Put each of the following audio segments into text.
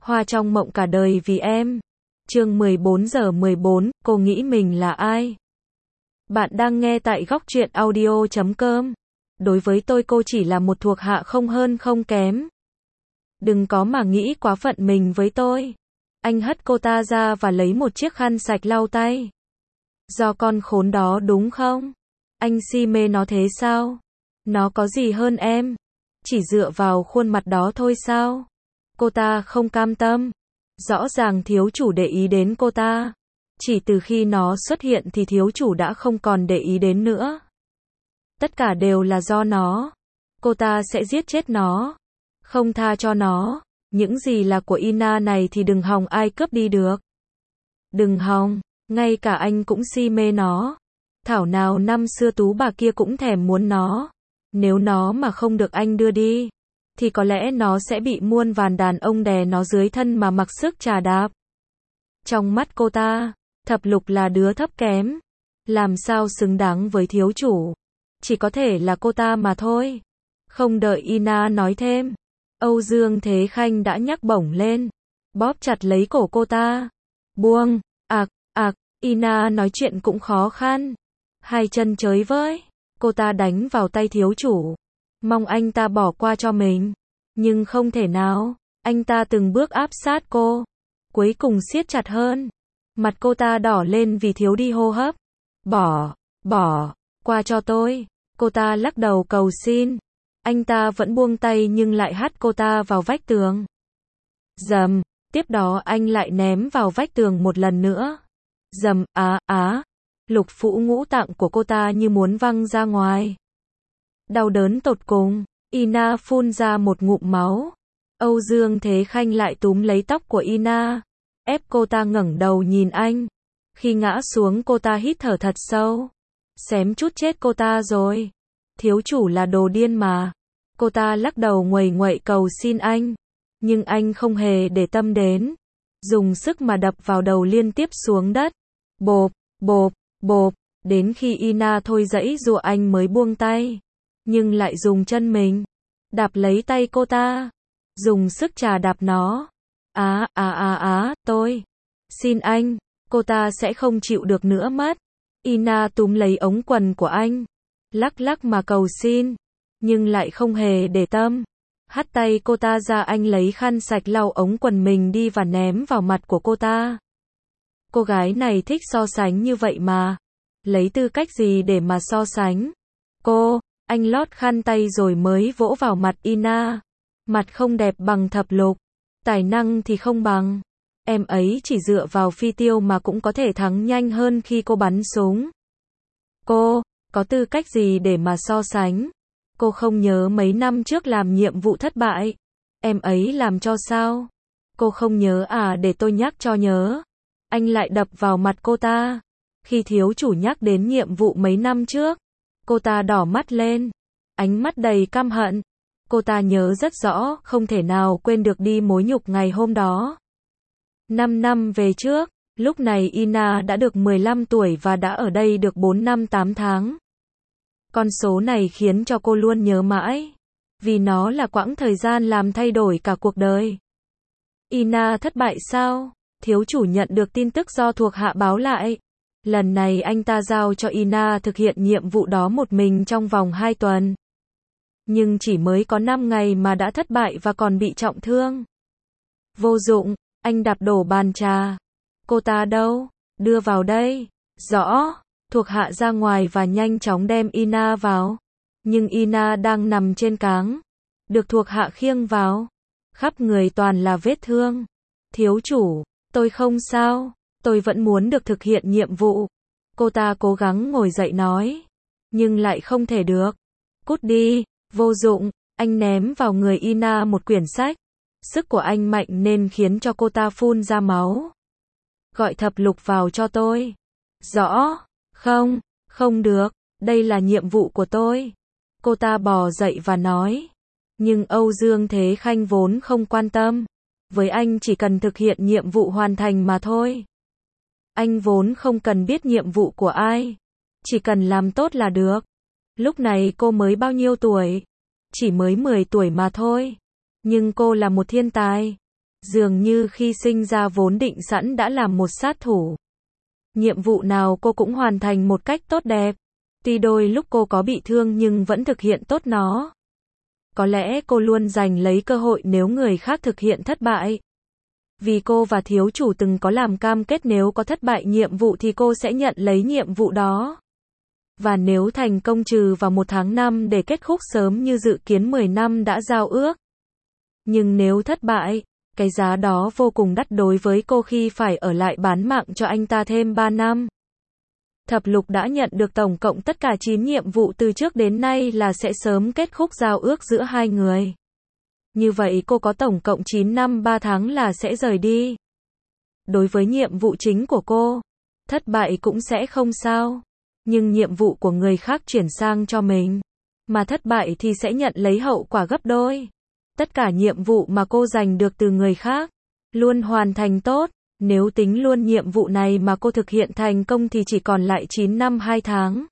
Hoa trong mộng cả đời vì em. Chương 14:14, cô nghĩ mình là ai? Bạn đang nghe tại góc truyện audio.com. Đối với tôi cô chỉ là một thuộc hạ không hơn không kém. Đừng có mà nghĩ quá phận mình với tôi. Anh hất cô ta ra và lấy một chiếc khăn sạch lau tay. Do con khốn đó đúng không? Anh si mê nó thế sao? Nó có gì hơn em? Chỉ dựa vào khuôn mặt đó thôi sao? Cô ta không cam tâm. Rõ ràng thiếu chủ để ý đến cô ta. Chỉ từ khi nó xuất hiện thì thiếu chủ đã không còn để ý đến nữa. Tất cả đều là do nó. Cô ta sẽ giết chết nó. Không tha cho nó. Những gì là của Ina này thì đừng hòng ai cướp đi được. Đừng hòng, ngay cả anh cũng si mê nó. Thảo nào năm xưa tú bà kia cũng thèm muốn nó. Nếu nó mà không được anh đưa đi, thì có lẽ nó sẽ bị muôn vàn đàn ông đè nó dưới thân mà mặc sức chà đạp. Trong mắt cô ta, Thập Lục là đứa thấp kém. Làm sao xứng đáng với thiếu chủ. Chỉ có thể là cô ta mà thôi. Không đợi Ina nói thêm, Âu Dương Thế Khanh đã nhắc bổng lên, bóp chặt lấy cổ cô ta. Buông, Ina nói chuyện cũng khó khăn. Hai chân chới với, cô ta đánh vào tay thiếu chủ. Mong anh ta bỏ qua cho mình. Nhưng không thể nào, anh ta từng bước áp sát cô. Cuối cùng siết chặt hơn. Mặt cô ta đỏ lên vì thiếu đi hô hấp. Bỏ, qua cho tôi. Cô ta lắc đầu cầu xin. Anh ta vẫn buông tay nhưng lại hất cô ta vào vách tường. Dầm, tiếp đó anh lại ném vào vách tường một lần nữa. Dầm, lục phủ ngũ tạng của cô ta như muốn văng ra ngoài. Đau đớn tột cùng, Ina phun ra một ngụm máu. Âu Dương Thế Khanh lại túm lấy tóc của Ina, ép cô ta ngẩng đầu nhìn anh. Khi ngã xuống cô ta hít thở thật sâu. Xém chút chết cô ta rồi. Thiếu chủ là đồ điên mà. Cô ta lắc đầu nguầy nguậy cầu xin anh. Nhưng anh không hề để tâm đến. Dùng sức mà đập vào đầu liên tiếp xuống đất. Bộp, đến khi Ina thôi giãy giụa anh mới buông tay. Nhưng lại dùng chân mình đạp lấy tay cô ta. Dùng sức chà đạp nó. Tôi xin anh. Cô ta sẽ không chịu được nữa mất. Ina túm lấy ống quần của anh. Lắc mà cầu xin. Nhưng lại không hề để tâm. Hất tay cô ta ra, anh lấy khăn sạch lau ống quần mình đi và ném vào mặt của cô ta. Cô gái này thích so sánh như vậy mà. Lấy tư cách gì để mà so sánh? Anh lót khăn tay rồi mới vỗ vào mặt Ina. Mặt không đẹp bằng Thập Lục. Tài năng thì không bằng. Em ấy chỉ dựa vào phi tiêu mà cũng có thể thắng nhanh hơn khi cô bắn súng. Cô có tư cách gì để mà so sánh? Cô không nhớ mấy năm trước làm nhiệm vụ thất bại. Em ấy làm cho sao? Cô không nhớ à, để tôi nhắc cho nhớ. Anh lại đập vào mặt cô ta. Khi thiếu chủ nhắc đến nhiệm vụ mấy năm trước, cô ta đỏ mắt lên. Ánh mắt đầy căm hận. Cô ta nhớ rất rõ, không thể nào quên được đi mối nhục ngày hôm đó. 5 năm về trước, lúc này Ina đã được 15 tuổi và đã ở đây được 4 năm 8 tháng. Con số này khiến cho cô luôn nhớ mãi. Vì nó là quãng thời gian làm thay đổi cả cuộc đời. Ina thất bại sao? Thiếu chủ nhận được tin tức do thuộc hạ báo lại. Lần này anh ta giao cho Ina thực hiện nhiệm vụ đó một mình trong vòng 2 tuần. Nhưng chỉ mới có 5 ngày mà đã thất bại và còn bị trọng thương. Vô dụng, anh đạp đổ bàn trà. Cô ta đâu? Đưa vào đây. Rõ. Thuộc hạ ra ngoài và nhanh chóng đem Ina vào. Nhưng Ina đang nằm trên cáng. Được thuộc hạ khiêng vào. Khắp người toàn là vết thương. Thiếu chủ, tôi không sao. Tôi vẫn muốn được thực hiện nhiệm vụ. Cô ta cố gắng ngồi dậy nói. Nhưng lại không thể được. Cút đi. Vô dụng. Anh ném vào người Ina một quyển sách. Sức của anh mạnh nên khiến cho cô ta phun ra máu. Gọi Thập Lục vào cho tôi. Rõ. Không được. Đây là nhiệm vụ của tôi. Cô ta bò dậy và nói. Nhưng Âu Dương Thế Khanh vốn không quan tâm. Với anh chỉ cần thực hiện nhiệm vụ hoàn thành mà thôi. Anh vốn không cần biết nhiệm vụ của ai. Chỉ cần làm tốt là được. Lúc này cô mới bao nhiêu tuổi? Chỉ mới 10 tuổi mà thôi. Nhưng cô là một thiên tài. Dường như khi sinh ra vốn định sẵn đã làm một sát thủ. Nhiệm vụ nào cô cũng hoàn thành một cách tốt đẹp. Tuy đôi lúc cô có bị thương nhưng vẫn thực hiện tốt nó. Có lẽ cô luôn giành lấy cơ hội nếu người khác thực hiện thất bại. Vì cô và thiếu chủ từng có làm cam kết nếu có thất bại nhiệm vụ thì cô sẽ nhận lấy nhiệm vụ đó. Và nếu thành công trừ vào 1 tháng 5 để kết thúc sớm như dự kiến 10 năm đã giao ước. Nhưng nếu thất bại, cái giá đó vô cùng đắt đối với cô khi phải ở lại bán mạng cho anh ta thêm 3 năm. Thập lục đã nhận được tổng cộng tất cả 9 nhiệm vụ từ trước đến nay là sẽ sớm kết thúc giao ước giữa hai người. Như vậy cô có tổng cộng 9 năm 3 tháng là sẽ rời đi. Đối với nhiệm vụ chính của cô, thất bại cũng sẽ không sao. Nhưng nhiệm vụ của người khác chuyển sang cho mình, mà thất bại thì sẽ nhận lấy hậu quả gấp đôi. Tất cả nhiệm vụ mà cô giành được từ người khác, luôn hoàn thành tốt. Nếu tính luôn nhiệm vụ này mà cô thực hiện thành công thì chỉ còn lại 9 năm 2 tháng.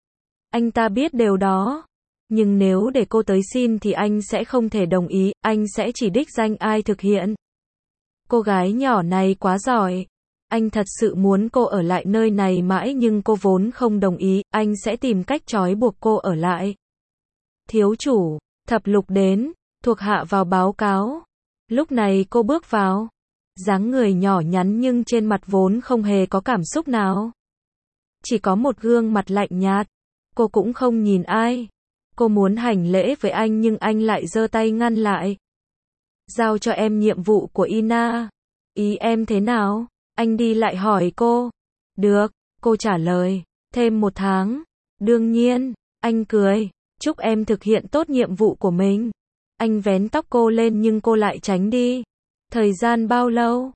Anh ta biết điều đó. Nhưng nếu để cô tới xin thì anh sẽ không thể đồng ý, anh sẽ chỉ đích danh ai thực hiện. Cô gái nhỏ này quá giỏi. Anh thật sự muốn cô ở lại nơi này mãi nhưng cô vốn không đồng ý, anh sẽ tìm cách trói buộc cô ở lại. Thiếu chủ, thập lục đến, thuộc hạ vào báo cáo. Lúc này cô bước vào. Dáng người nhỏ nhắn nhưng trên mặt vốn không hề có cảm xúc nào. Chỉ có một gương mặt lạnh nhạt. Cô cũng không nhìn ai. Cô muốn hành lễ với anh nhưng anh lại giơ tay ngăn lại. Giao cho em nhiệm vụ của Ina. Ý em thế nào? Anh đi lại hỏi cô. Được, cô trả lời. Thêm 1 tháng. Đương nhiên, anh cười. Chúc em thực hiện tốt nhiệm vụ của mình. Anh vén tóc cô lên nhưng cô lại tránh đi. Thời gian bao lâu?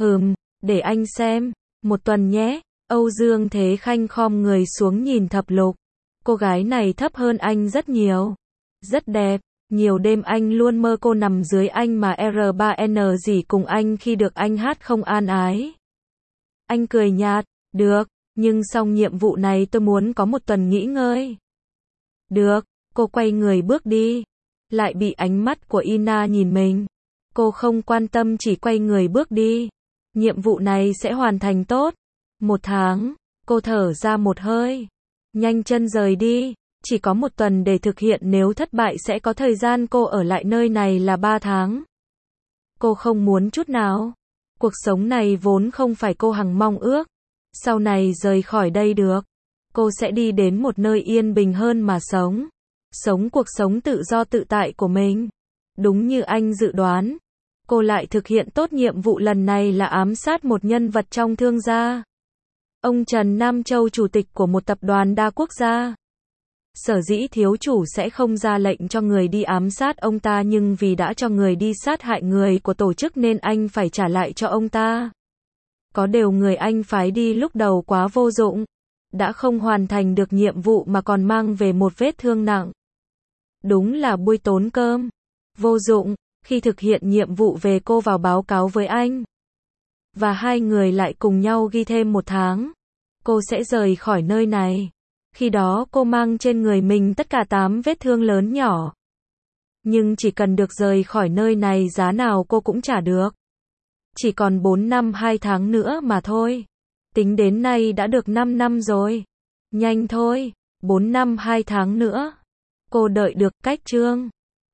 Để anh xem. 1 tuần nhé. Âu Dương Thế Khanh khom người xuống nhìn thập lục. Cô gái này thấp hơn anh rất nhiều. Rất đẹp. Nhiều đêm anh luôn mơ cô nằm dưới anh mà R3N gì cùng anh khi được anh hát không an ái. Anh cười nhạt. Được, nhưng xong nhiệm vụ này tôi muốn có 1 tuần nghỉ ngơi. Được, cô quay người bước đi. Lại bị ánh mắt của Ina nhìn mình. Cô không quan tâm chỉ quay người bước đi. Nhiệm vụ này sẽ hoàn thành tốt. 1 tháng, cô thở ra một hơi. Nhanh chân rời đi. Chỉ có 1 tuần để thực hiện, nếu thất bại sẽ có thời gian cô ở lại nơi này là 3 tháng. Cô không muốn chút nào. Cuộc sống này vốn không phải cô hằng mong ước. Sau này rời khỏi đây được. Cô sẽ đi đến một nơi yên bình hơn mà sống. Sống cuộc sống tự do tự tại của mình. Đúng như anh dự đoán. Cô lại thực hiện tốt nhiệm vụ lần này là ám sát một nhân vật trong thương gia. Ông Trần Nam Châu, chủ tịch của một tập đoàn đa quốc gia. Sở dĩ thiếu chủ sẽ không ra lệnh cho người đi ám sát ông ta nhưng vì đã cho người đi sát hại người của tổ chức nên anh phải trả lại cho ông ta. Có điều người anh phái đi lúc đầu quá vô dụng. Đã không hoàn thành được nhiệm vụ mà còn mang về một vết thương nặng. Đúng là bui tốn cơm. Vô dụng. Khi thực hiện nhiệm vụ về cô vào báo cáo với anh. Và hai người lại cùng nhau ghi thêm 1 tháng. Cô sẽ rời khỏi nơi này. Khi đó cô mang trên người mình tất cả 8 vết thương lớn nhỏ. Nhưng chỉ cần được rời khỏi nơi này giá nào cô cũng trả được. Chỉ còn 4 năm 2 tháng nữa mà thôi. Tính đến nay đã được 5 năm rồi. Nhanh thôi, 4 năm 2 tháng nữa. Cô đợi được. Cách chương